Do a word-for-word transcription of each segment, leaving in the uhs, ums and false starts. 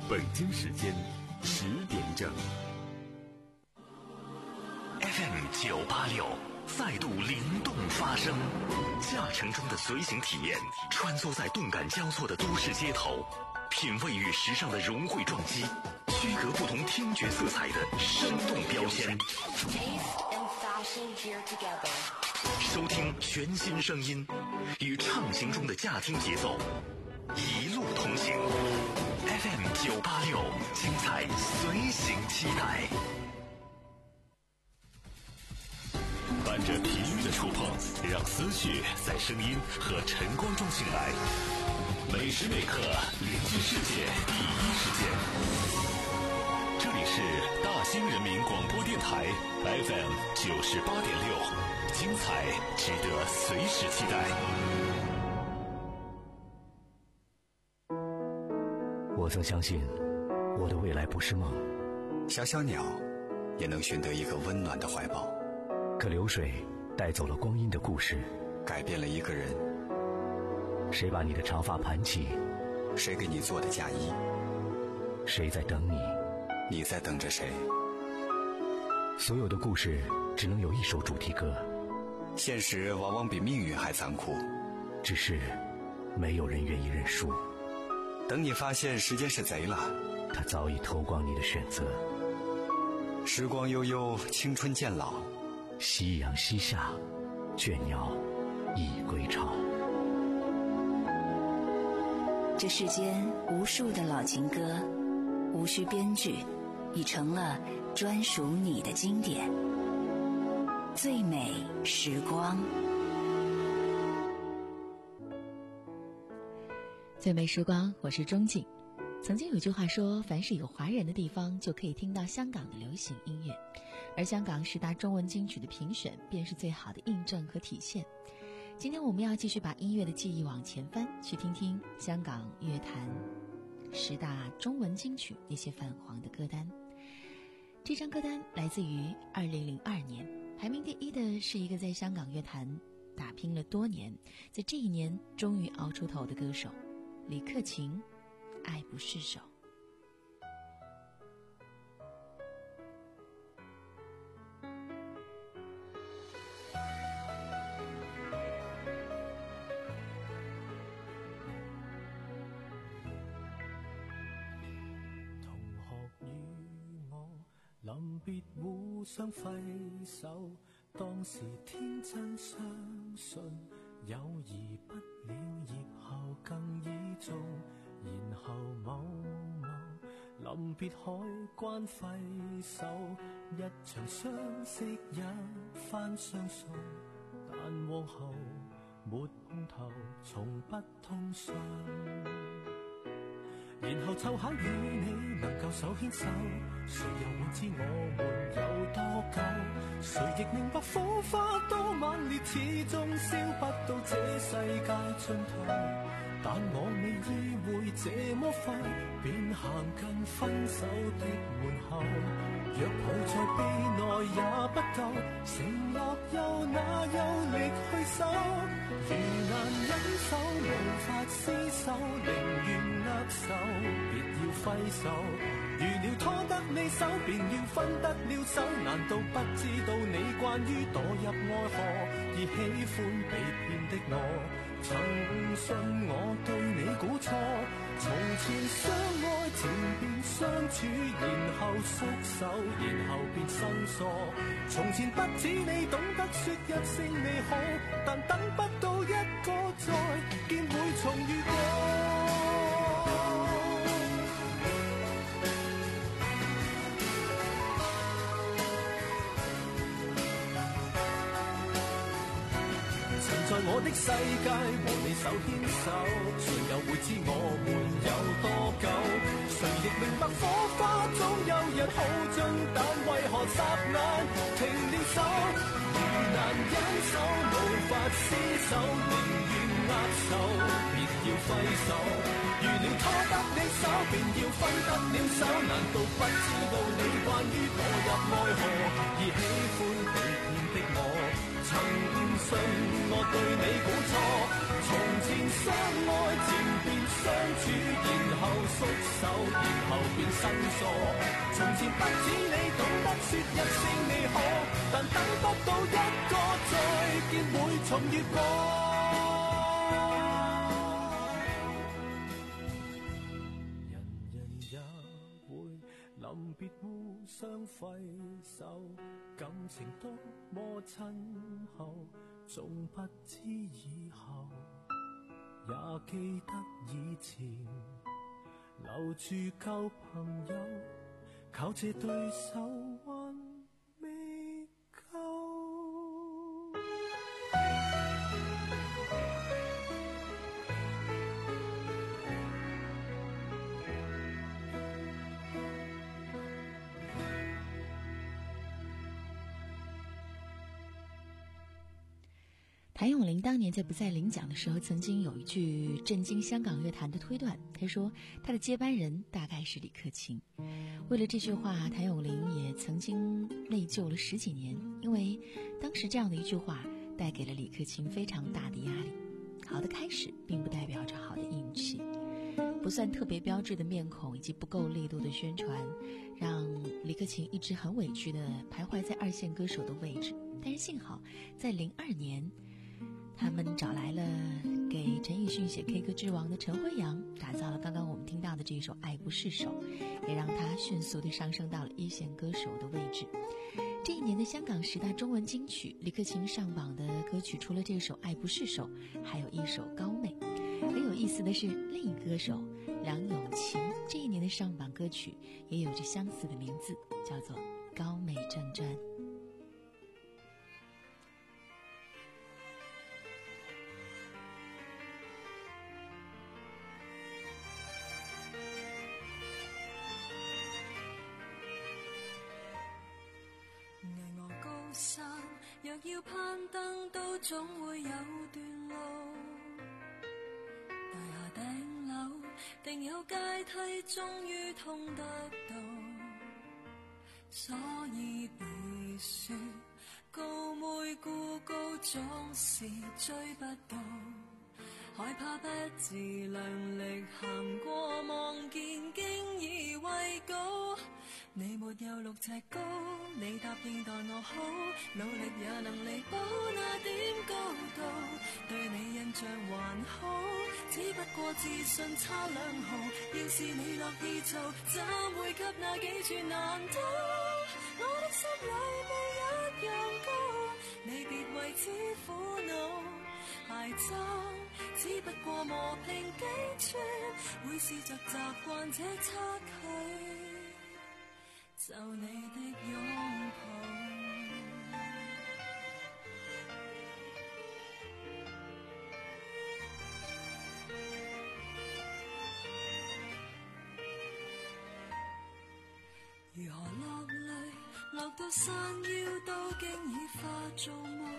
北京时间十点整。 F M 九八六再度灵动发声，驾乘中的随行体验，穿梭在动感交错的都市街头，品味与时尚的融汇撞击，区隔不同听觉色彩的生动标签。收听全新声音，与畅行中的驾听节奏，一路同行。F M 九八六，精彩随行期待。伴着体育的触碰，让思绪在声音和晨光中醒来。每时每刻，聆听世界第一时间。这里是大兴人民广播电台 F M 九十八点六，精彩值得随时期待。 我曾相信，我的未来不是梦。 小小鸟也能寻得一个温暖的怀抱。 可流水带走了光阴的故事， 改变了一个人。 谁把你的长发盘起？ 谁给你做的嫁衣？ 谁在等你？ 你在等着谁？ 所有的故事只能有一首主题歌。 现实往往比命运还残酷， 只是没有人愿意认输。 等你发现时间是贼了， 他早已偷光你的选择。 时光悠悠，青春渐老， 夕阳西下，倦鸟已归巢。 这世间无数的老情歌，无需编剧，已成了专属你的经典。最美时光， 最美时光，我是钟静。曾经有句话说，凡是有华人的地方，就可以听到香港的流行音乐，而香港十大中文金曲的评选便是最好的印证和体现。今天我们要继续把音乐的记忆往前翻，去听听香港乐坛十大中文金曲那些泛黄的歌单。这张歌单来自于二零零二年，排名第一的是一个在香港乐坛打拼了多年，在这一年终于熬出头的歌手李克勤，爱不释手。 臨別互相揮手，當時天真相信友誼不了業後更易做，然後某某臨別海關揮手，一場相識一番相送，但往後沒碰頭，從不通訊。然後湊巧與你能夠手牽手，誰又會知我們有多久？誰亦明白火花多猛烈，始終燒不到這世界盡頭。但我未意會這麼快便行近分手的門口，若抱在臂內也不夠，承諾又哪有力去守？如難忍手無法廝守，寧願握手別要揮手。如料拖得你手便要分得了手，難道不知道你關於墮入愛河而喜歡被騙的我？曾信我對你估錯，從前相愛前便相處，然後縮手，然後便生疏。從前不止你懂得說一聲你好，但等不到一個再見會重遇過。在我的世界和你手牽手，誰又會知我們有多久？誰亦明白火花終有日耗盡，但為何霎眼停了手？如難忍手無法廝守，寧願握手別要揮手。如料拖得你手便要分得了手，難道不知道你關於墮入愛河而喜歡被騙的我？曾信我對你估錯，從前相愛前便相相處，然後縮手，然後變生疏。從前不止你懂得說一聲你好，但等不到一個再見會重越過。臨別互相揮手，感情多麼親厚，總不知以後，也記得以前，留住舊朋友，靠這對手還未夠。 谭咏麟当年在不再领奖的时候，曾经有一句震惊香港乐坛的推断，他说他的接班人大概是李克勤。为了这句话，谭咏麟也曾经内疚了十几年，因为当时这样的一句话带给了李克勤非常大的压力。好的开始并不代表着好的运气，不算特别标志的面孔以及不够力度的宣传，让李克勤一直很委屈地徘徊在二线歌手的位置。但是幸好在零二年，他们找来了给陈奕迅写 K 歌之王的陈辉阳，打造了刚刚我们听到的这首《爱不释手》，也让他迅速地上升到了一线歌手的位置。这一年的香港十大中文金曲，李克勤上榜的歌曲除了这首《爱不释手》，还有一首《高妹》。很有意思的是，另一歌手梁咏琪这一年的上榜歌曲也有着相似的名字，叫做《高妹正传》。 若要攀登都總會有段路，大廈頂樓定有階梯終於通得到，所以被說高妹孤高總是追不到，害怕不自量力行過望見經已畏高，你沒有六尺高，你答應待我好，努力也能彌補那點高度，對你印象還好，只不過自信差兩毫，要是你樂意做，怎會給那幾處難倒，我的心裏沒一樣高，你別為此苦惱，挨爭只不過磨平幾寸，會試着習慣這差距，就你的擁抱。如何落淚，落到山腰都經已化做夢，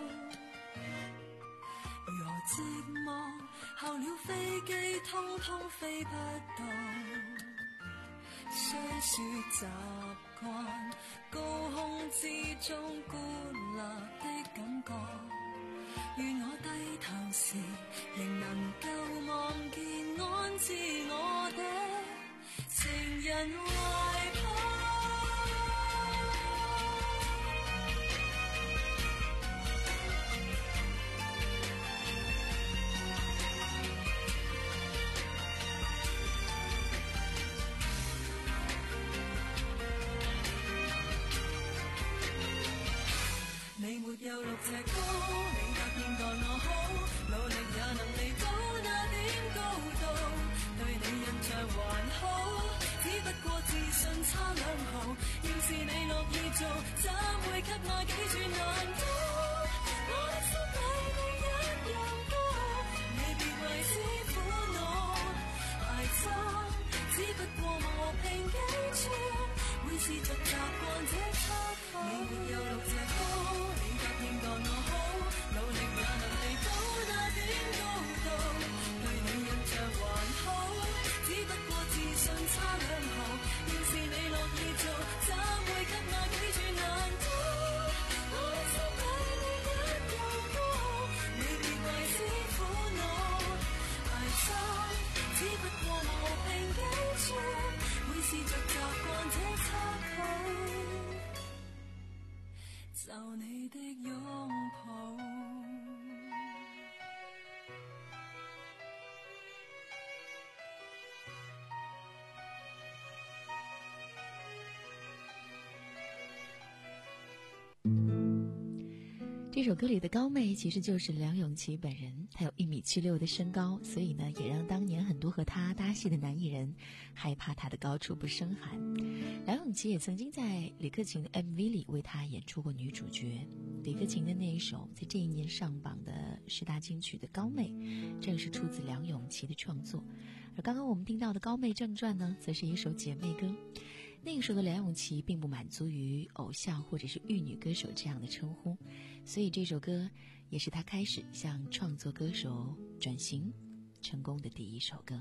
如何寂寞，候了飛機通通飛不到，雖說習慣高空之中孤立的感覺，願我低頭時仍能夠望見安置我的情人懷抱。你沒有六尺高，你答應待我好，努力也能彌補那點高度，對你印象還好，只不過自信差兩毫，要是你樂意做，怎會給那幾處難倒，我的心裏你一樣高，你別為此苦惱，捱爭只不過磨平幾寸，會試着習慣這差距，你沒有六尺高，待我好，努力也能彌補那點高度，對你印象還好，只不過自信差兩毫，要是你樂意做，怎會給那幾處難倒，我的心裏你一樣高，你別為此苦惱，捱爭只不過這插曲，就你的擁抱。 这首歌里的高妹其实就是梁咏琪本人，她有一米七六的身高，所以呢，也让当年很多和她搭戏的男艺人害怕她的高处不胜寒。梁咏琪也曾经在李克勤的 M V 里为她演出过女主角。李克勤的那一首在这一年上榜的十大金曲的《高妹》，正是出自梁咏琪的创作。而刚刚我们听到的《高妹正传》呢，则是一首姐妹歌。那个时候的梁咏琪并不满足于偶像或者是玉女歌手这样的称呼，所以这首歌也是她开始向创作歌手转型成功的第一首歌。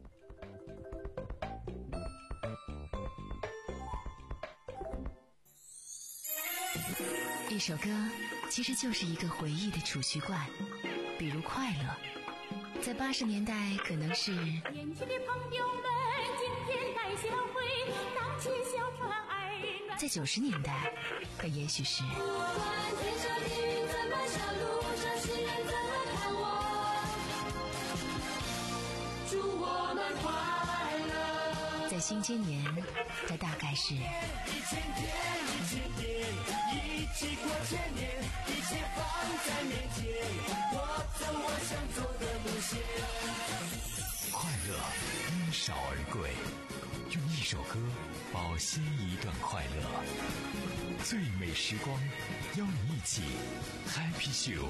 一首歌其实就是一个回忆的储蓄罐，比如快乐，在八十年代可能是年轻的朋友们今天来相会，荡起小船儿暖。 在九十年代可也许是不管天上地狱怎么笑，路上行人怎么看我，祝我们快乐。 在新千年它大概是一千天一千年，一起过千年，一切放在面前，我走我想走的路线。 快乐因少而贵，用一首歌保鲜一段快乐。最美时光，邀你一起 Happy Show。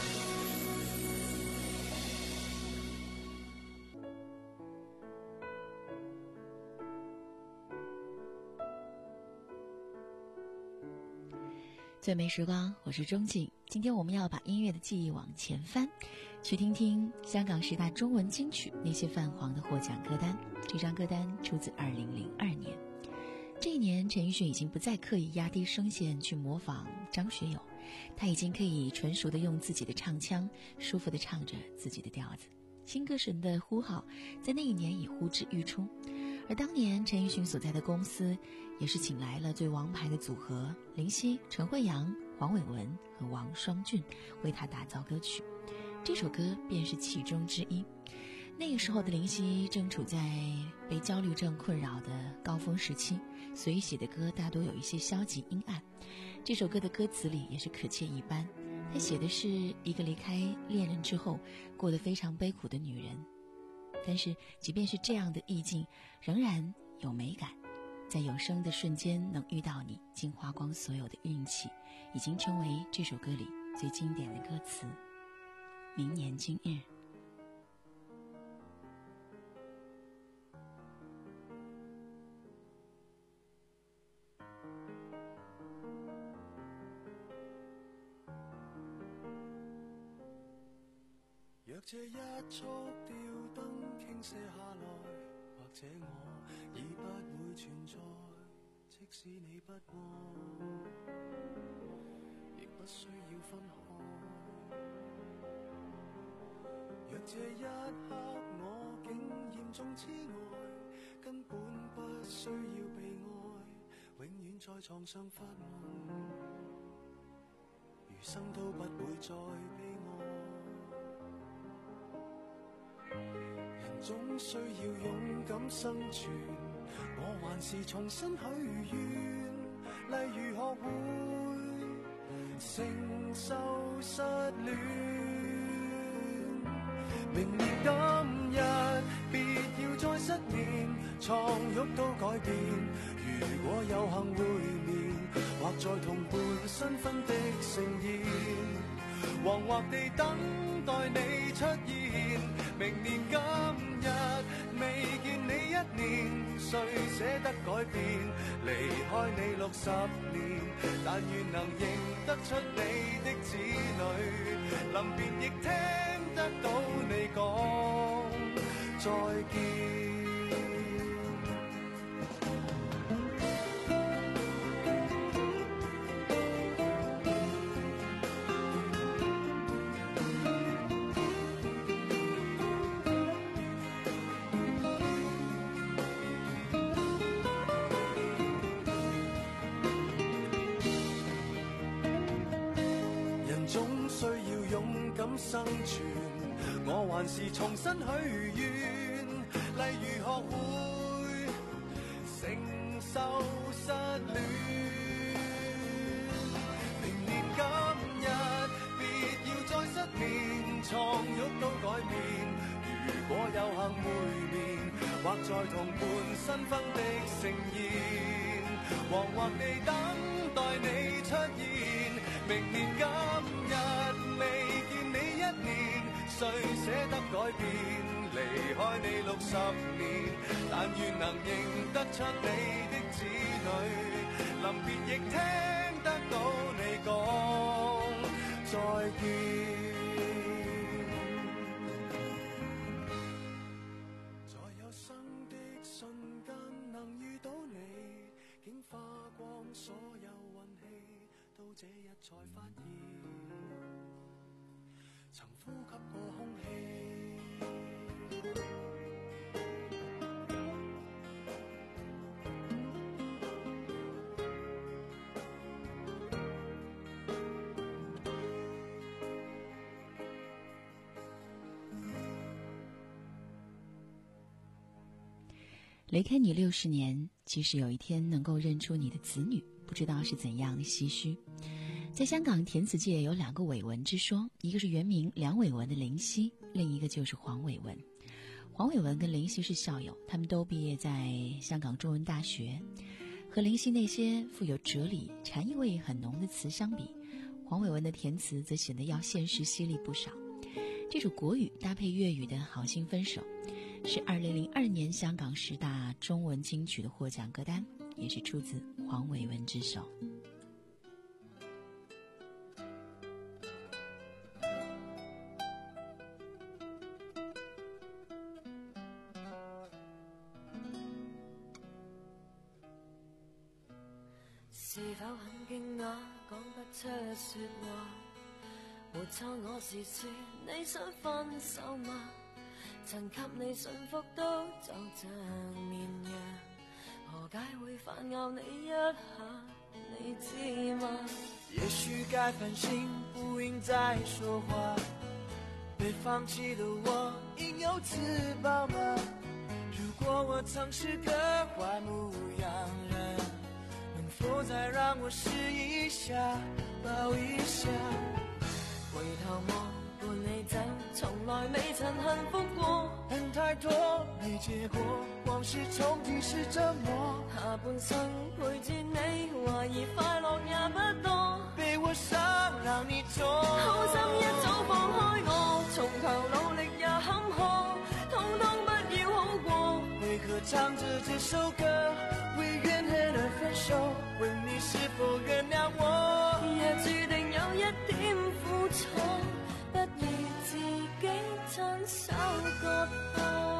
最美时光，我是钟静。今天我们要把音乐的记忆往前翻，去听听香港十大中文金曲那些泛黄的获奖歌单。这张歌单出自二零零二年。这一年，陈奕迅已经不再刻意压低声线去模仿张学友，他已经可以纯熟地用自己的唱腔，舒服地唱着自己的调子。新歌神的呼号在那一年已呼之欲出。而当年陈奕迅所在的公司也是请来了最王牌的组合林夕、陈慧阳、黄伟文和王双俊为他打造歌曲，这首歌便是其中之一。那个时候的林夕正处在被焦虑症困扰的高峰时期，所以写的歌大多有一些消极阴暗。这首歌的歌词里也是可见一斑，他写的是一个离开恋人之后过得非常悲苦的女人，但是即便是这样的意境仍然有美感，在有生的瞬间能遇到你，竟花光所有的运气，已经成为这首歌里最经典的歌词。明年今日， 若這一束吊燈傾瀉下來，或者我已不會存在，即使你不愛，亦不需要分開。若這一刻我竟嚴重痴呆，根本不需要被愛，永遠在床上發夢，餘生都不會再悲哀。人總需要勇敢生存，我還是重新許願，例如學會承受失戀。明年今日別要再失眠，床褥都改變，如果有幸會面，或在同伴新婚的盛宴，惶惑地等待你出現。明年今日未見你一年，誰捨得改變？離開你六十年，但願能認得出你的子女，臨別亦聽得到你講再見。 生存，我還是重新許願，例如學會承受失戀。明年今日別要再失眠，床褥都改變。如果有幸會面，或在同伴新婚的盛宴，惶惑地等待你出現。明年今日未見你一年，誰捨得改變？離開你六十年，但願能認得出你的子女，臨別亦聽得到你講再見。花光所有運氣，到這日才發現，曾呼吸過空氣。 离开你六十年，即使有一天能够认出你的子女，不知道是怎样唏嘘。在香港填词界有两个伟文之说，一个是原名梁伟文的林夕，另一个就是黄伟文。黄伟文跟林夕是校友，他们都毕业在香港中文大学。和林夕那些富有哲理、禅意味很浓的词相比，黄伟文的填词则显得要现实犀利不少。这首国语搭配粤语的好心分手，是二零零二年香港十大中文金曲的获奖歌单，也是出自黄伟文之手。 是否很驚訝，講不出說話？沒錯，我是說你想分手嗎？曾給你幸福都就像綿羊，何解會反咬你一下？你知嗎？ 也許該反省，不應再說話。被放棄的我應有自保嗎？如果我曾是個壞牧羊人，能否再讓我試一下，抱一下？ 回頭望伴你走，從來未曾幸福過， 恨太多沒結果，往事重提是折磨。 下半生陪住你，懷疑快樂也不多， 被我傷讓你痛， 好心一早放開我，從頭努力也坎坷，通通不要好過。 為何唱着這首歌，為怨恨而分手？問你是否原諒我？ 也注定有一點苦楚，不如自己親手割破。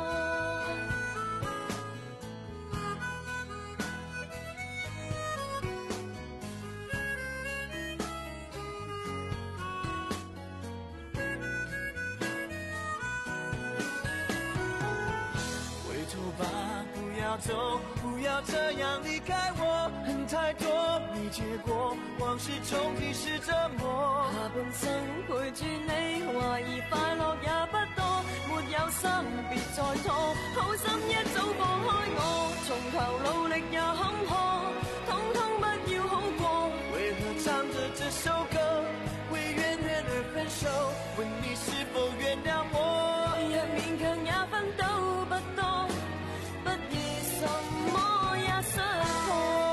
回頭吧，不要走，不要這樣離開我，恨太多沒結果，往事重提是折磨。 下半生陪住你，懷疑快樂也不多，沒有心別再拖，好心一早放開我，從頭努力也坎坷，通通不要好過。 為何唱着這首歌，為怨恨而分手？問你是否原諒我？ 若勉強也分到不多，不如什麼也失破。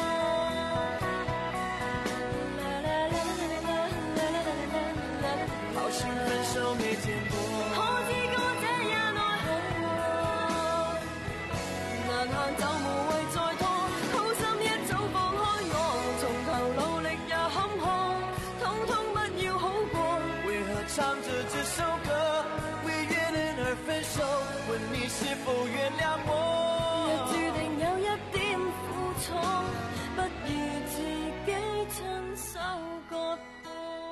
好心分手沒見過， 可知歌者也奈何，難行就無謂再拖，好心一早放開我，從頭努力也坎坷，通通不要好過。 為何唱着這首歌，為怨恨而分手？問你是否原諒我？ 若注定有一點苦楚，不如自己親手割破。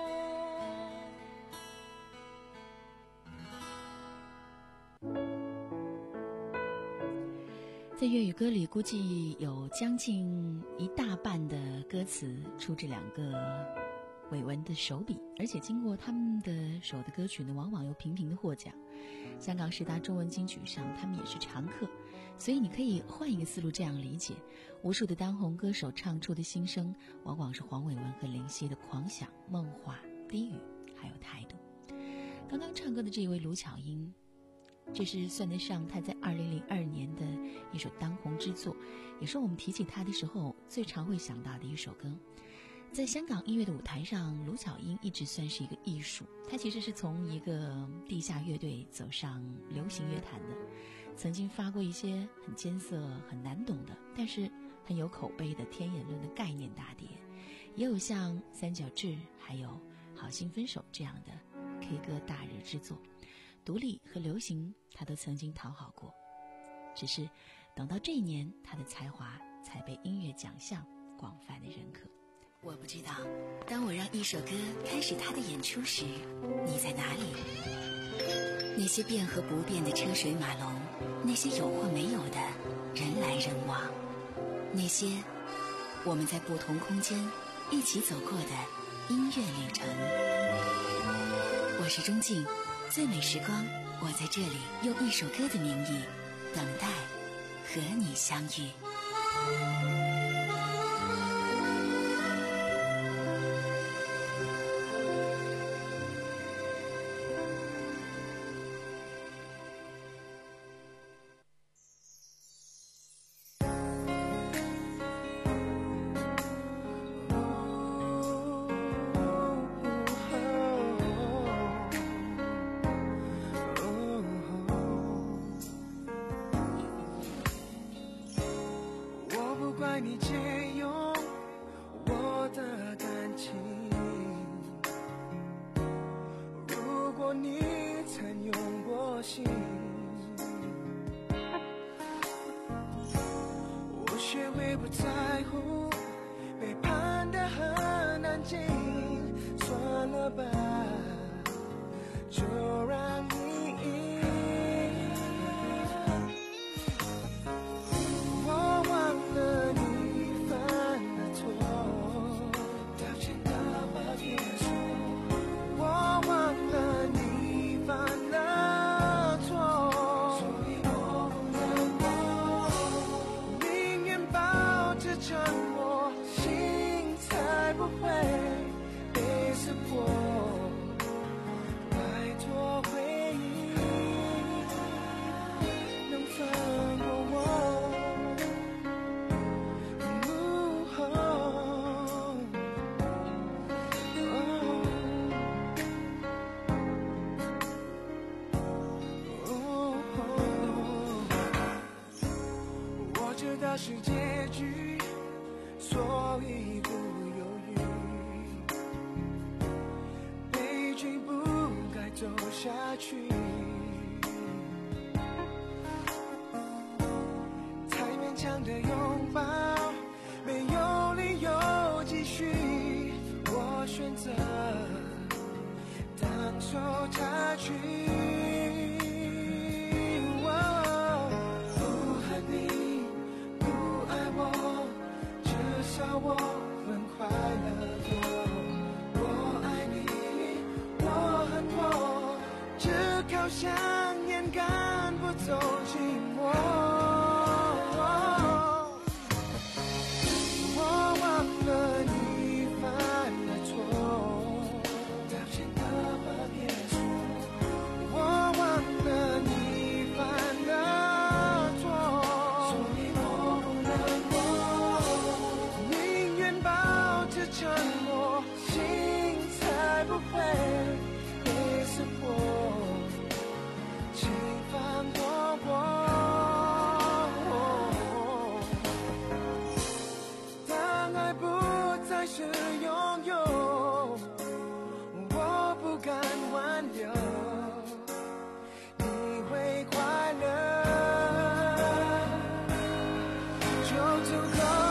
在粤语歌里，估计有将近一大半的歌词出自两个伟文的手笔，而且经过他们的手的歌曲呢，往往又频频的获奖。香港十大中文金曲上，他们也是常客。所以你可以换一个思路这样理解，无数的当红歌手唱出的心声，往往是黄伟文和林夕的狂想、梦话、低语，还有态度。刚刚唱歌的这一位卢巧音，这是算得上他在二零零二年的一首当红之作，也是我们提起他的时候最常会想到的一首歌。在香港音乐的舞台上，卢巧音一直算是一个艺术，她其实是从一个地下乐队走上流行乐坛的，曾经发过一些很艰涩、很难懂的，但是很有口碑的天眼论的概念大碟，也有像三角志还有好心分手这样的 K 歌大热之作。独立和流行他都曾经讨好过，只是等到这一年，他的才华才被音乐奖项广泛的认可。 我不知道，当我让一首歌开始它的演出时，你在哪里？那些变和不变的车水马龙，那些有或没有的人来人往，那些我们在不同空间一起走过的音乐旅程。我是钟静，最美时光，我在这里用一首歌的名义等待和你相遇。 你借用我的感情，如果你曾用过心，我学会不在乎，背叛得很安静，算了吧，就让你是结局，所以不犹豫，悲剧不该走下去，太勉强的拥抱，没有理由继续，我选择当手插曲。我很快乐过，我爱你，我很多，只靠想念赶不走寂寞。我忘了你犯了错，道歉的话别说。我忘了你犯了错，所以我不难过。沉默，心才不会被撕破，请放过我。当爱不再是拥有，我不敢挽留，你会快乐就足够。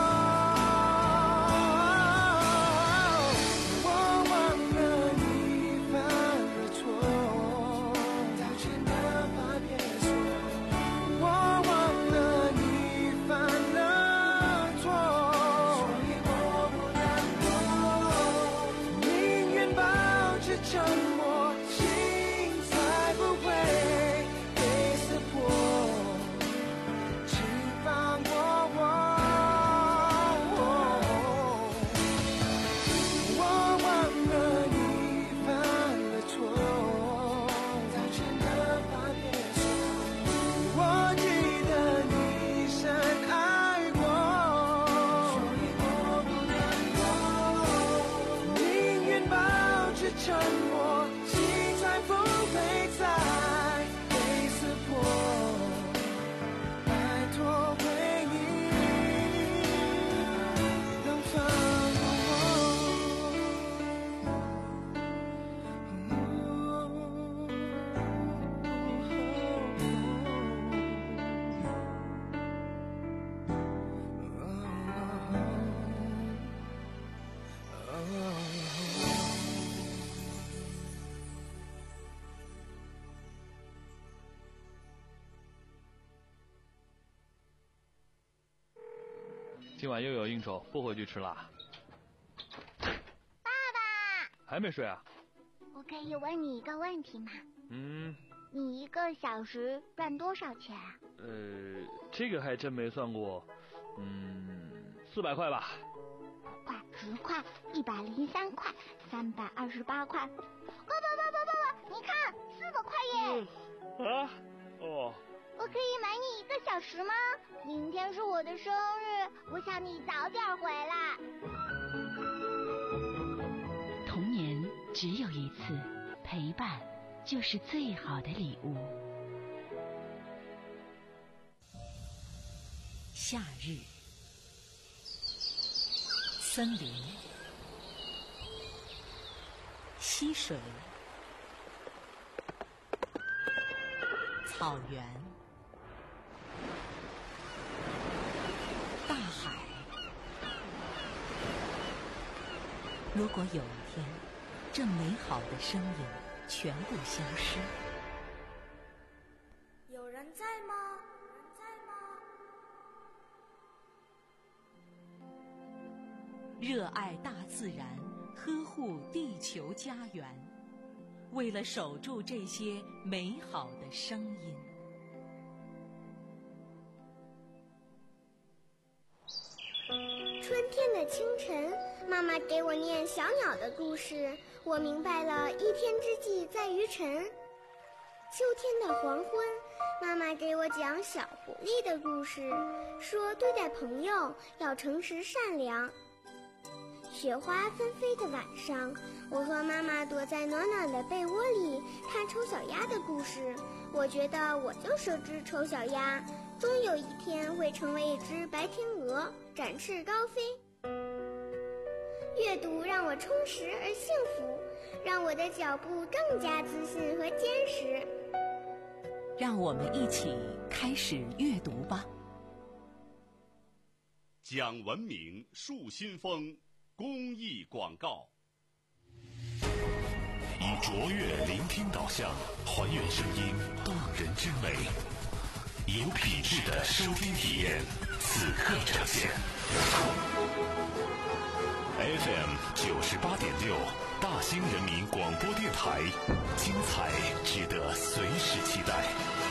沉默，心才不会被撕破。请放过我。沉默，心才不会再被撕破。拜托回忆，能放过今晚又有应酬，不回去吃啦。 爸爸， 还没睡啊？ 我可以问你一个问题吗？ 嗯。 你一个小时赚多少钱啊？ 呃，这个还真没算过。嗯，四百块吧。 块、十块、一百零三块、三百二十八块。爸爸爸爸爸爸，你看，四百块耶！ 嗯、啊？哦。 我可以买你一个小时吗？明天是我的生日，我想你早点回来。 童年只有一次，陪伴就是最好的礼物。夏日，森林，溪水，草原，大海。如果有一天，这美好的声音全部消失， 有人在吗？有人在吗？ 热爱大自然，呵护地球家园，为了守住这些美好的声音。 春天的清晨，妈妈给我念小鸟的故事，我明白了一天之计在于晨。秋天的黄昏，妈妈给我讲小狐狸的故事，说对待朋友要诚实善良。雪花纷飞的晚上，我和妈妈躲在暖暖的被窝里看丑小鸭的故事，我觉得我就是只丑小鸭，终有一天会成为一只白天鹅，展翅高飞。阅读让我充实而幸福，让我的脚步更加自信和坚实。 让我们一起开始阅读吧。 讲文明树新风公益广告。以卓越聆听导向，还原声音动人之美，有品质的收听体验，此刻呈现。F M 九十八点六，大兴人民广播电台，精彩值得随时期待。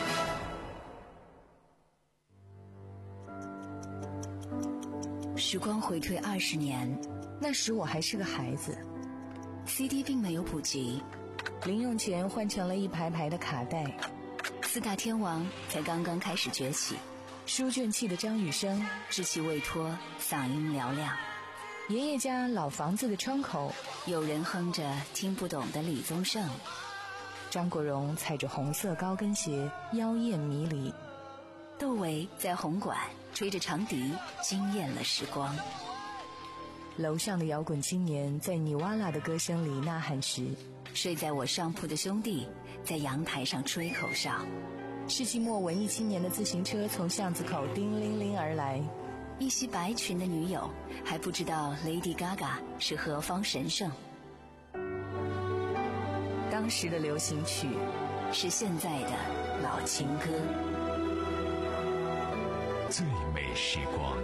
时光回退二十年，那时我还是个孩子 ，C D 并没有普及，零用钱换成了一排排的卡带，四大天王才刚刚开始崛起，书卷气的张雨生稚气未脱，嗓音嘹亮。爷爷家老房子的窗口，有人哼着听不懂的李宗盛。张国荣踩着红色高跟鞋，妖艳迷离。窦唯在红馆吹着长笛，惊艳了时光。楼上的摇滚青年在尼瓦拉的歌声里呐喊时，睡在我上铺的兄弟在阳台上吹口哨。世纪末文艺青年的自行车从巷子口叮铃铃而来。一袭白裙的女友还不知道 Lady Gaga 是何方神圣。当时的流行曲是现在的老情歌。 最美时光，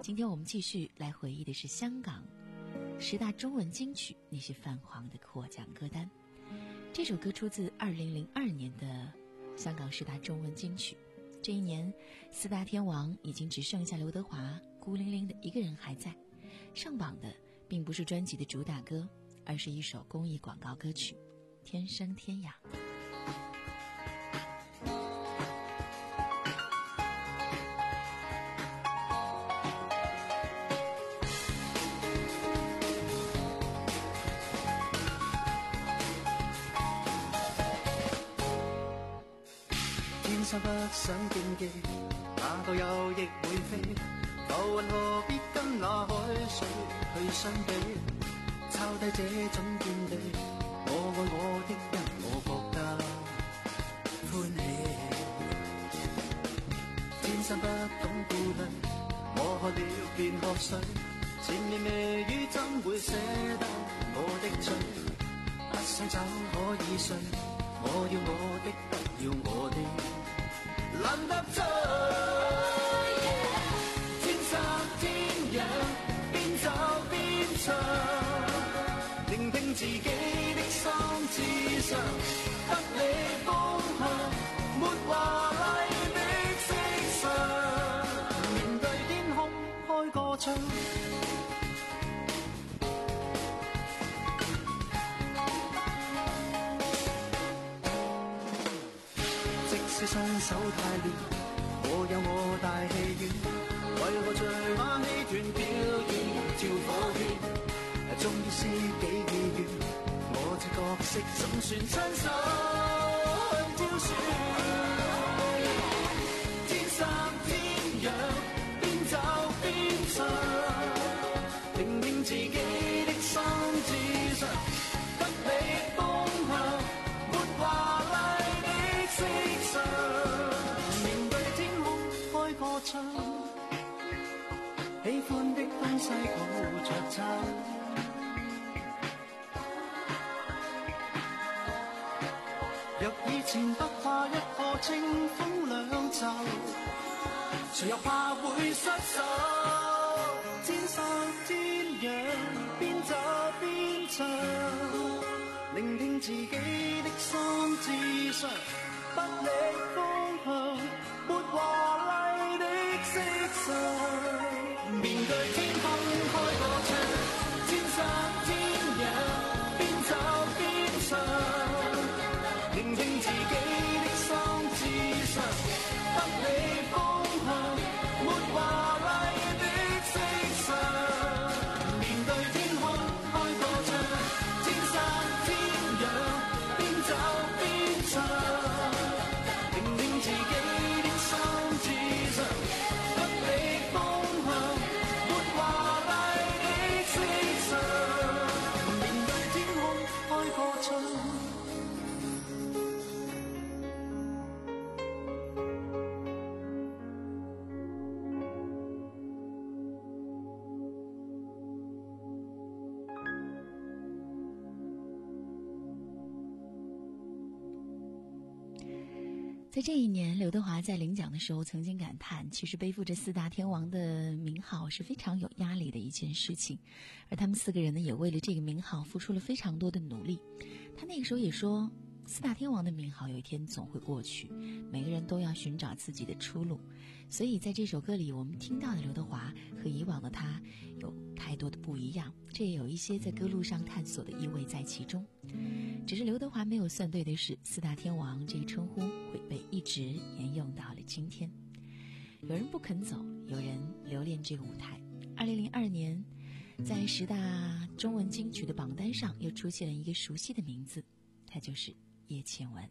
今天我们继续来回忆的是香港十大中文金曲那些泛黄的获奖歌单。这首歌出自二零零二年的香港十大中文金曲。这一年四大天王已经只剩下刘德华孤零零的一个人还在。上榜的并不是专辑的主打歌，而是一首公益广告歌曲《天生天养》。 天生不想競技，哪個有亦會飛，浮雲何必跟那海水去相比，抄低這種見地，我愛我的人我覺得歡喜。天生不懂顧慮，我喝了便喝水，前言微語怎會捨得我的罪，不想酒可以睡，我要我的不要我的懶得醉，天生天養，邊走邊唱，聆聽自己的心志上，得你方向，沒華麗的色相，面對天空開個窗。即使雙手太亂，我有我大戲院，為何在馬戲團表演跳火圈？終於知己意願，我這角色怎算親手挑選？天生天養，邊走邊唱，聆聽自己的心志上，得你方向，沒華麗的色相，面對天空開個窗，喜歡的東西抱着撐。若以前不怕一個清風兩袖，誰又怕會失手？天生天養，邊走邊唱，聆聽自己的心志上，不理方向，沒華麗的色相，面對天空開個窗，天生天養，邊走邊唱，聆聽自己的心志上，得你方向，沒華麗的色相，面對天空開個窗，天生天養，邊走邊唱，聆聽自己的心志上，得你方向，沒華麗的色相，面對天空開個窗。 在这一年，刘德华在领奖的时候曾经感叹，其实背负着四大天王的名号是非常有压力的一件事情，而他们四个人呢，也为了这个名号付出了非常多的努力。他那个时候也说，四大天王的名号有一天总会过去，每个人都要寻找自己的出路。所以在这首歌里，我们听到的刘德华和以往的他有太多的不一样，这也有一些在歌路上探索的意味在其中。只是刘德华没有算对的是，四大天王这一称呼会被一直沿用到了今天。有人不肯走，有人留恋这个舞台。二零零二年，在十大中文金曲的榜单上，又出现了一个熟悉的名字，他就是叶倩文。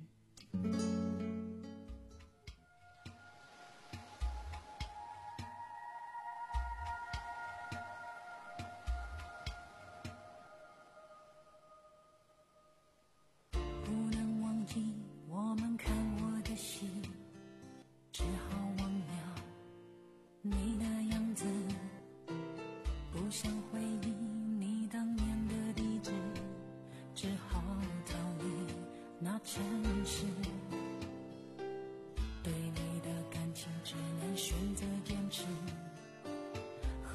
我们看我的戏，只好忘了你的样子，不想回忆你当年的地址，只好逃离那城市。对你的感情只能选择坚持，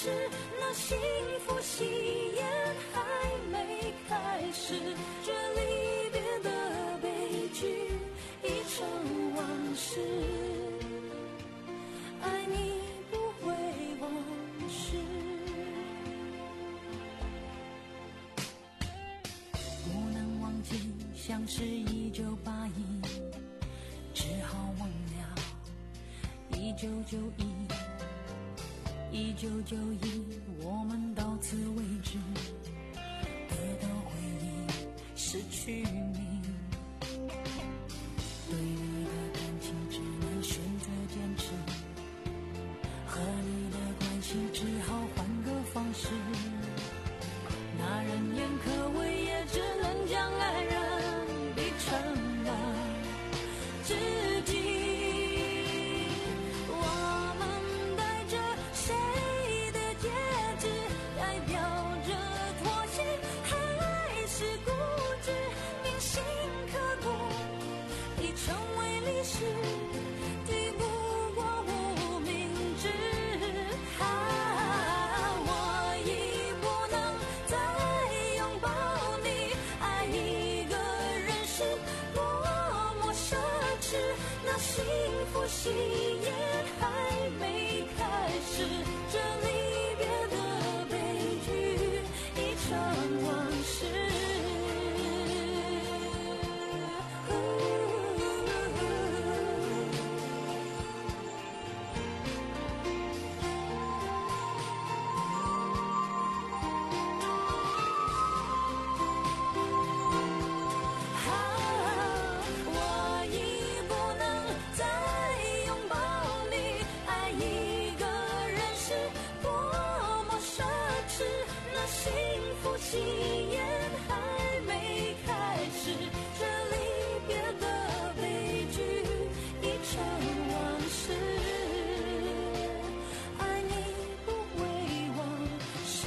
痴，那幸福喜宴还没开始，这离别的悲剧已成往事，爱你不会忘失。不能忘记相识一九八一，只好忘了一九九一，一九九一，我们到此为止，得到回忆，失去你。对你的感情只能选择坚持，和你的关系只好换个方式。那人言可畏，也只能将爱人逼成了知己。我们带着谁的戒指，代表着妥协还是固执，铭心刻骨已成为历史，抵不过无明知。啊，我已不能再拥抱你，爱一个人是多么奢侈，那幸福喜宴还没开始，这离别的悲剧已成往事。我已不能再拥抱你，爱一个人是多么奢侈，那幸福喜宴还没开始，这离别的悲剧已成往事，爱你不会忘失。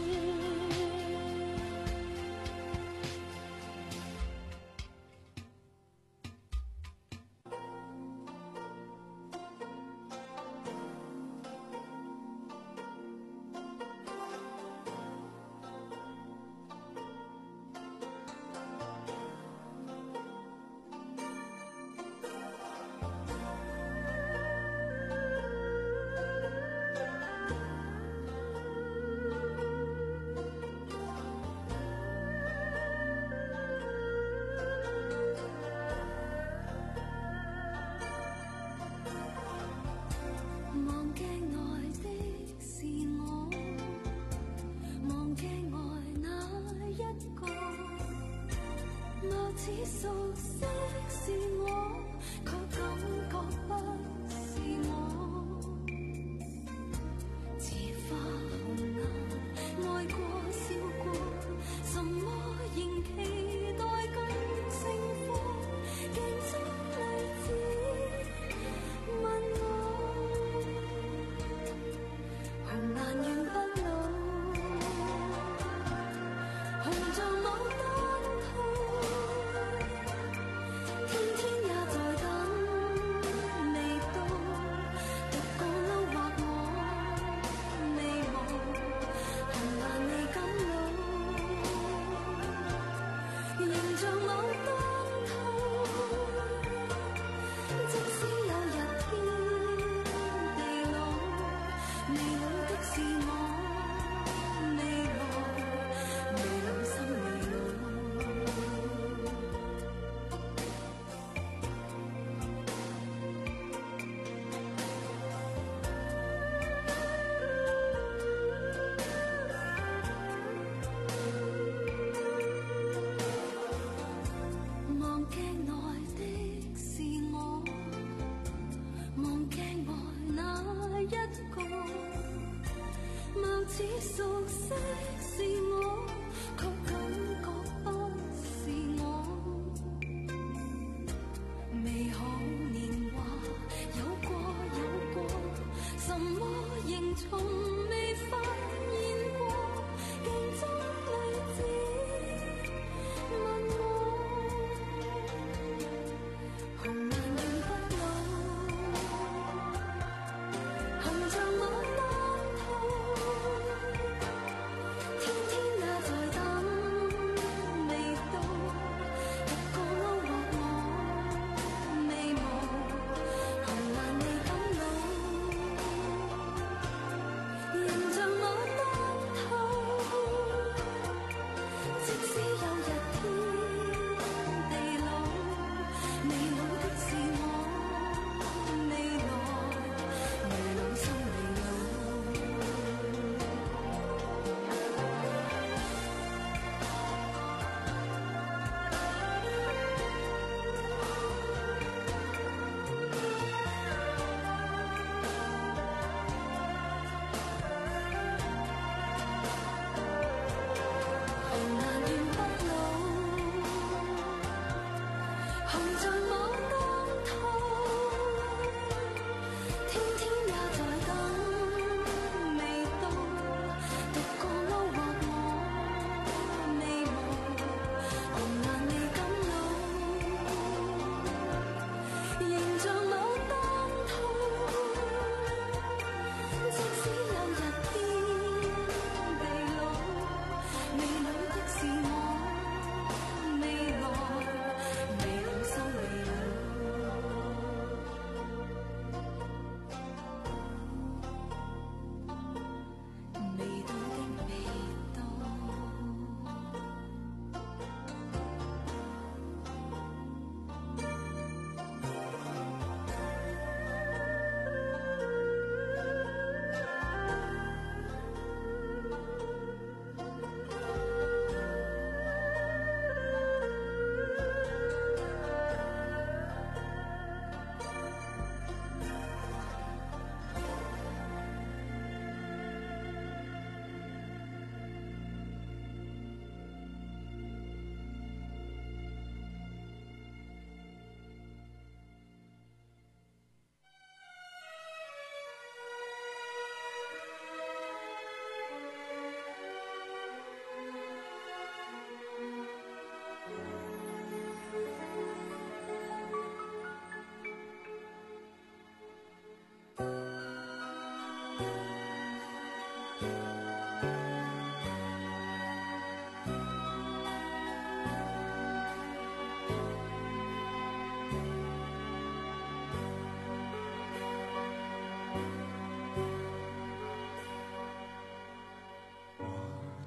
望鏡內的是我，望鏡外那一個，貌似熟悉是我，卻感覺不是我。似花紅顏，愛過笑過，什麼仍期待更勝過，鏡中例子問我。紅顏永不老，紅像牡丹桃，天天也在等未到，獨個勾畫我未忘，紅顏未敢老，形像牡丹桃，即使有日天地老，未老的是我，未老，未老心未老。望鏡內的是我，望鏡外那一個，貌似熟悉是我，卻感覺不是我。美好年華有過有過，什麼仍從未發現過，鏡中例子問我，紅顏永不老，紅像牡丹桃。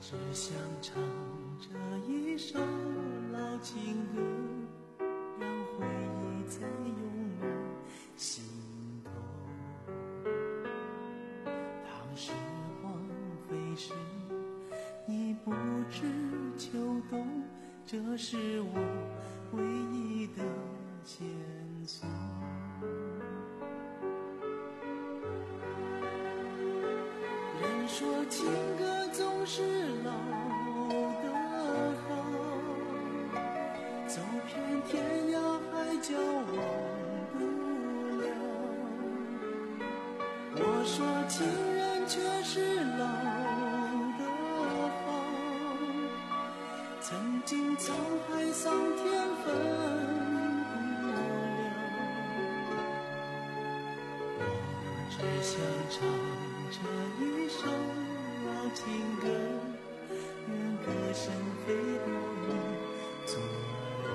只想唱这一首老情歌，让回忆再涌满心头。当时光飞逝，已不知秋冬，这是我唯一的线索。人说情歌总是老的好，走遍天涯海角忘不了。我说情人却是老的好，曾经沧海桑田分不了。我只想唱这一首老情歌，愿歌声飞到你左右。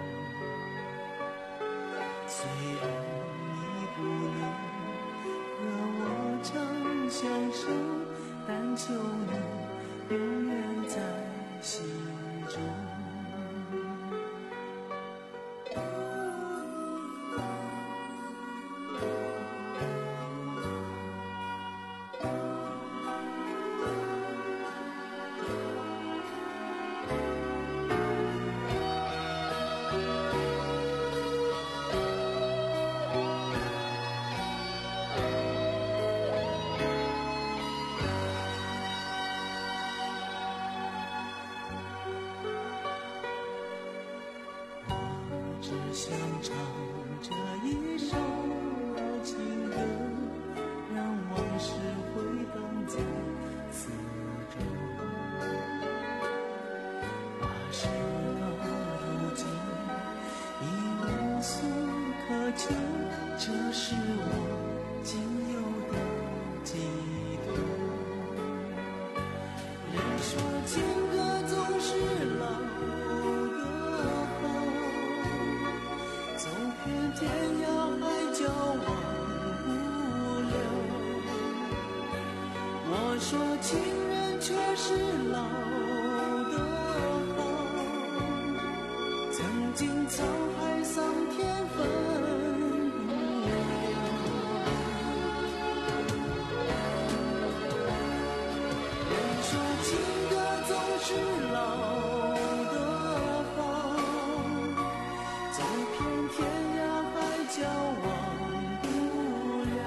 虽然你不能和我长相守，但求你永远在心中。只想唱这一首老情歌，让往事回荡在四周。那时到如今已无所可求，这是我仅有的寄托。人说情歌总是老天涯海角忘不了。我说情人却是老的好，曾经沧海桑田分不了。人说情歌总是老的好，走遍天叫忘不了。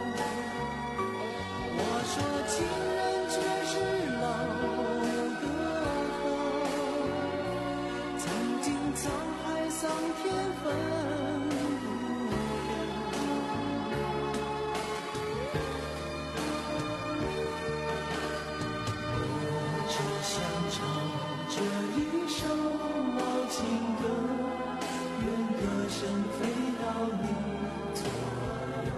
我说情人却是老的好，曾经沧海桑田分不了。我只想唱这一首老情歌，愿歌声飞到你左右。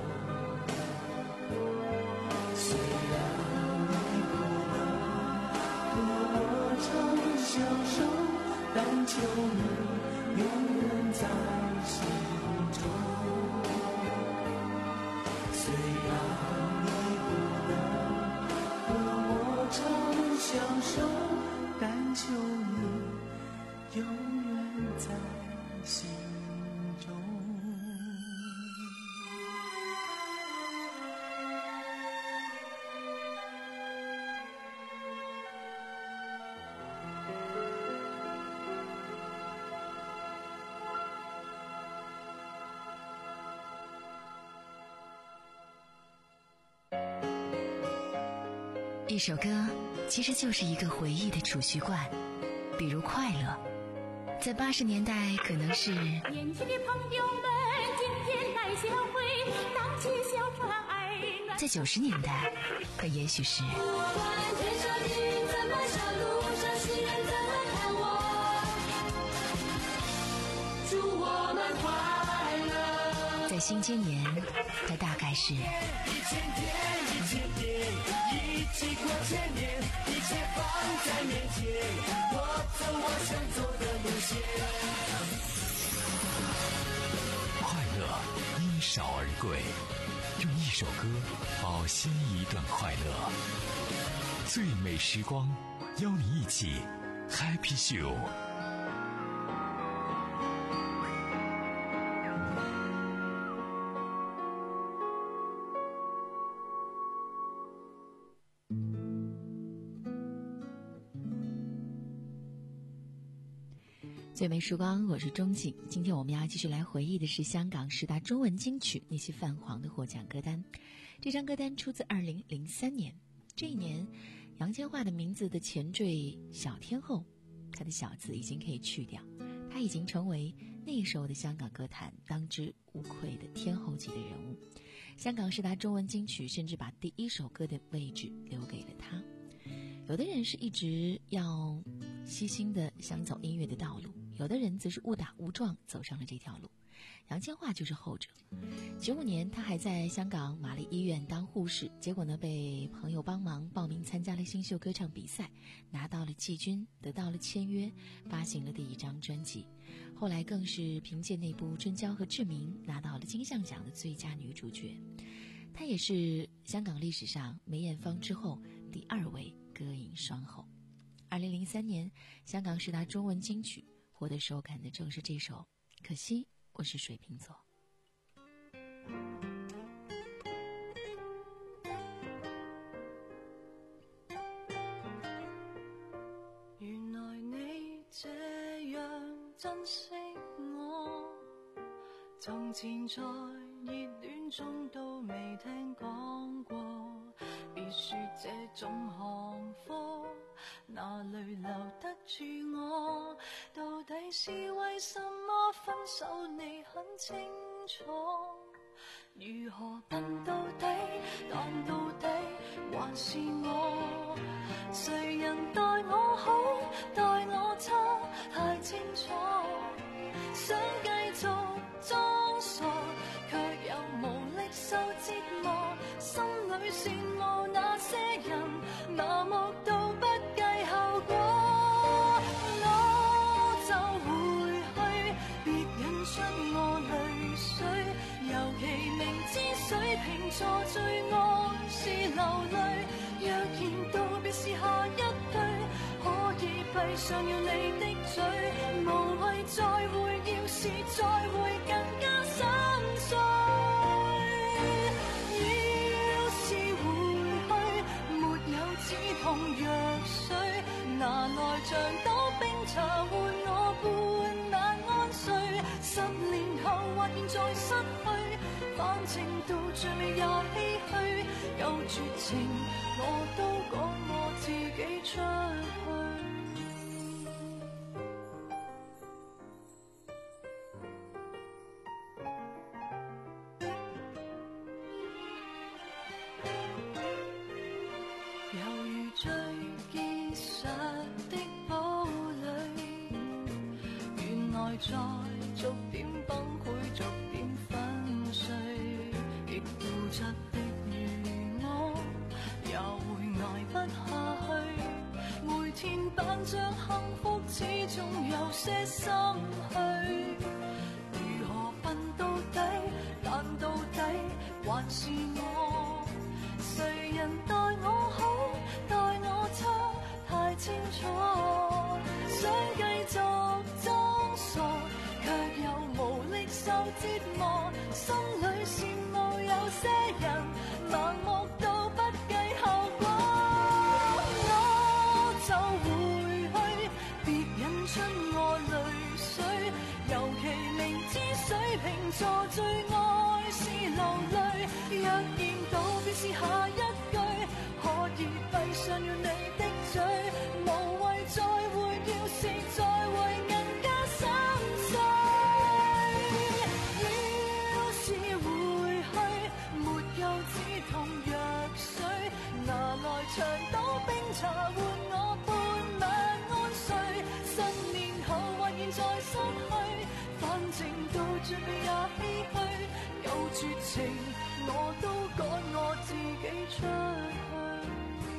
虽然你不能和我长相守，但求你永远在心中。虽然你不能和我长相守，但求你永远在心中。 一首歌其实就是一个回忆的储蓄罐，比如快乐，在八十年代可能是年轻的朋友们今天来相会，荡起小船儿暖。 在九十年代可也许是不管天上的云怎么笑，路上行人怎么看我，祝我们快乐。 在新今年它大概是一千天一千天一起过千年，一切放在面前，我走我想走的路线。 快乐因少而贵，用一首歌保鲜一段快乐。最美时光， 邀你一起 Happy Show。 最美时光，我是钟景。今天我们要继续来回忆的是香港十大中文金曲那些泛黄的获奖歌单。这张歌单出自二零零三年，这一年杨千嬅的名字的前缀小天后，她的小字已经可以去掉，她已经成为那时候的香港歌坛当之无愧的天后级的人物。香港十大中文金曲甚至把第一首歌的位置留给了她。有的人是一直要悉心的想走音乐的道路，有的人则是误打误撞走上了这条路。杨千嬅就是后者。九五年她还在香港玛丽医院当护士，结果呢被朋友帮忙报名参加了新秀歌唱比赛，拿到了季军，得到了签约，发行了第一张专辑。后来更是凭借那部《春娇和志明》拿到了金像奖的最佳女主角。她也是香港历史上梅艳芳之后第二位歌影双后。二零零三年香港十大中文金曲获得首感的正是这首《可惜我是水瓶座》。 原來你這樣珍惜我，從前在熱戀中都未聽講過，別說這種行貨哪裏留得住我，到底是為什麼分手你很清楚，如何笨到底，但到底還是我，誰人待我好待我差太清楚，想繼續裝傻卻又無力受折磨，心裏羨慕那些人麻木到不計後果，我就回去別引出我淚水，尤其明知水瓶座最愛是流淚，若然道別是下一句，可以閉上了你的嘴，無謂再會，要是再會更加心碎，要是回去沒有止痛藥水，拿來像朵冰茶換我半晚安睡，十年後或現在失去，反正到最尾也唏噓，有絕情我都趕我自己出去。猶如最結實的堡壘，原來在逐點崩潰逐點粉碎，極固執的如我也會捱不下去，每天扮着幸福始終有些心虛，如何笨到底，但到底還是我，誰人待我好待我差太清楚，想繼續裝傻卻又無力受折磨，心裏羨慕有些人盲目到不計後果，我就回去別引出我淚水，尤其明知水瓶座最愛是流淚，若然道別是下一句，可以閉上了你的嘴，無謂再會，要是再會更加心碎，要是回去沒有止痛藥水，拿來長島冰茶換我半晚安睡，十年後或現在失去，反正到最尾也唏噓，有絕情我都趕我自己出去。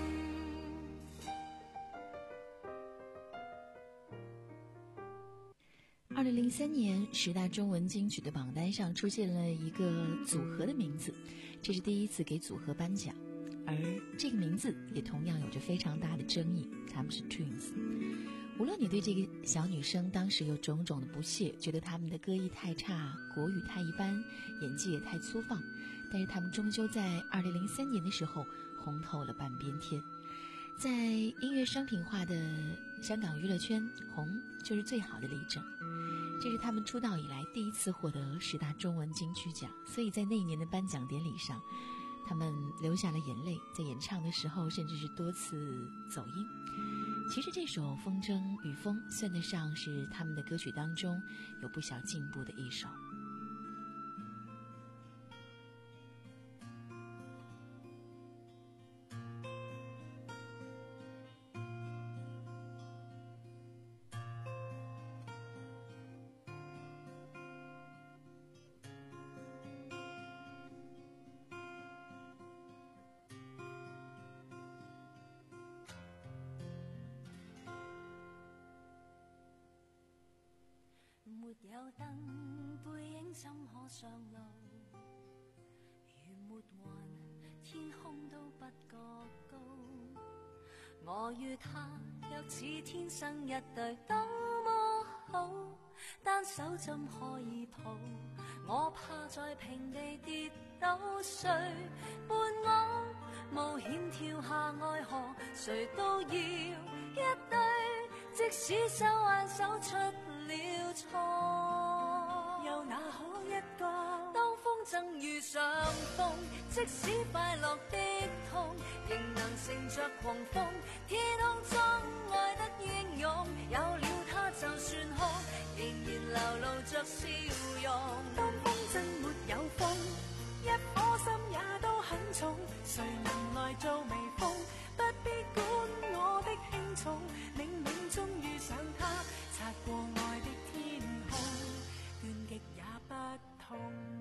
二零零三年十大中文金曲的榜单上出现了一个组合的名字，这是第一次给组合颁奖。 而这个名字也同样有着非常大的争议，他们是 twins。 无论你对这个小女生当时有种种的不屑，觉得他们的歌艺太差，国语太一般，演技也太粗放，但是他们终究在二零零三年的时候红透了半边天。在音乐商品化的香港娱乐圈，红就是最好的例证。这是他们出道以来第一次获得十大中文金曲奖，所以在那一年的颁奖典礼上，他们流下了眼泪，在演唱的时候甚至是多次走音。其实这首《风筝与风》算得上是他们的歌曲当中有不小进步的一首。 沒有燈，背影怎可上路？如沒雲，天空都不覺高。我與他若似天生一對，多麼好，單手怎可以抱？我怕在平地跌倒，誰伴我冒險跳下愛河？誰都要一對，即使手挽手出了錯，又哪可一個？當風箏遇上風，即使快樂的痛，仍能乘着狂風。天空中愛得英勇，有了它就算空，仍然流露着笑容。當風箏沒有風，一顆心也都很重，誰能來做微風？不必管我的輕重，冥冥中遇上他，擦過愛的天空，倦極也不痛。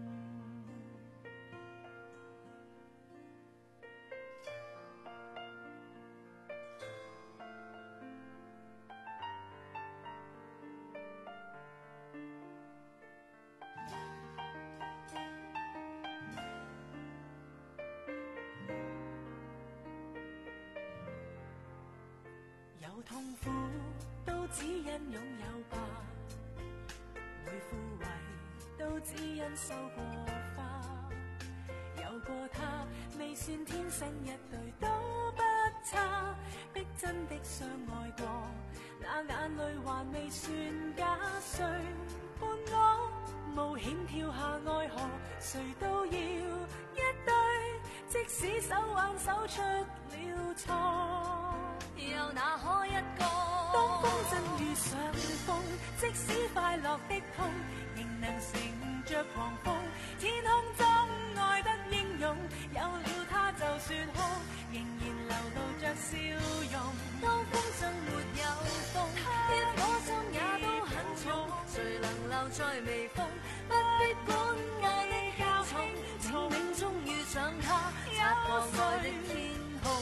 有痛苦都只因擁有吧，會枯萎都只因收過花。有過他未算天生一對都不差，逼真的相愛過，那眼淚還未算假。誰伴我冒險跳下愛河？誰都要一對，即使手挽手出了錯，又哪可一個？當風箏遇上風，即使快樂的痛，仍能乘着狂風。天空中愛得英勇，有了它就算空，仍然流露着笑容。當風箏沒有風，一顆心也都很重，誰能留在微風？不必管愛的交重，冥冥中遇上他，擦過愛的天空。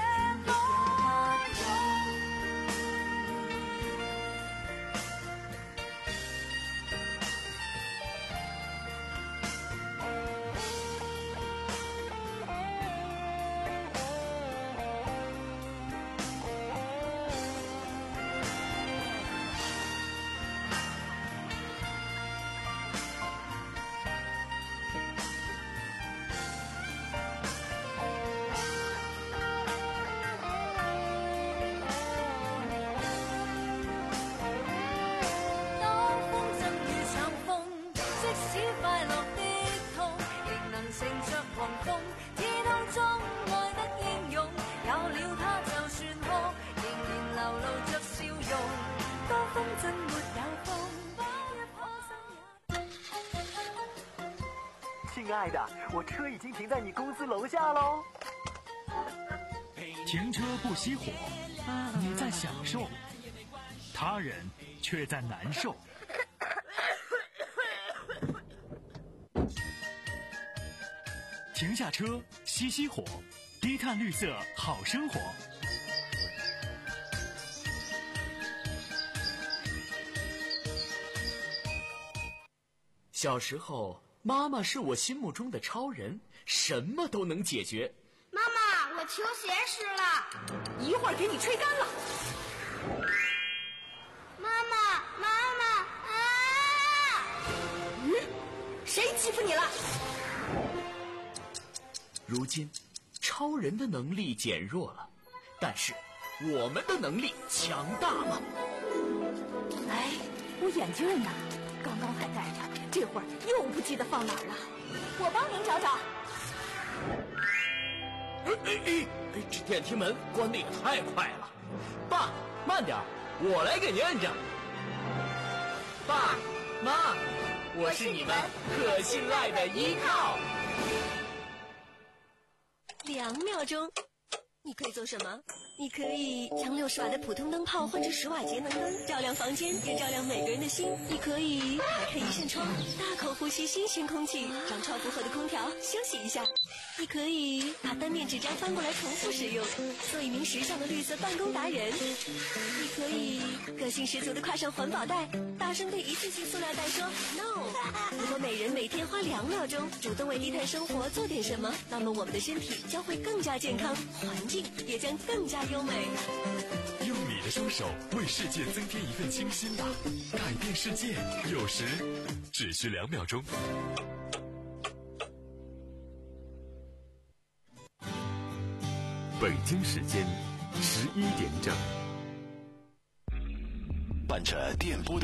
亲爱的，我车已经停在你公司楼下喽。 停车不熄火，你在享受，他人却在难受。停下车，熄熄火，低碳绿色好生活。 小时候，妈妈是我心目中的超人，什么都能解决。 妈妈， 球鞋湿了， 一会儿给你吹干了。 妈妈，妈妈啊！ 嗯，谁欺负你了？ 如今，超人的能力减弱了，但是我们的能力强大了。 哎，我眼镜呢？刚刚还戴着，这会儿又不记得放哪儿了。我帮您找找。 哎哎哎！这电梯门关得也太快了。爸，慢点，我来给您摁着。爸妈，我是你们可信赖的依靠。 两秒钟，你可以做什么？你可以将六十瓦的普通灯泡换成十瓦节能灯，照亮房间，也照亮每个人的心。你可以打开一扇窗，大口呼吸新鲜空气，让超负荷的空调休息一下。你可以把单面纸张翻过来重复使用，做一名时尚的绿色办公达人。你可以个性十足的挎上环保袋，大声对一次性塑料袋说 no。如果每人每天花两秒钟主动为低碳生活做点什么，那么我们的身体将会更加健康，环境也将更加优美。 用你的双手为世界增添一份清新吧，改变世界有时只需两秒钟。 北京时间十一点整，伴着电波的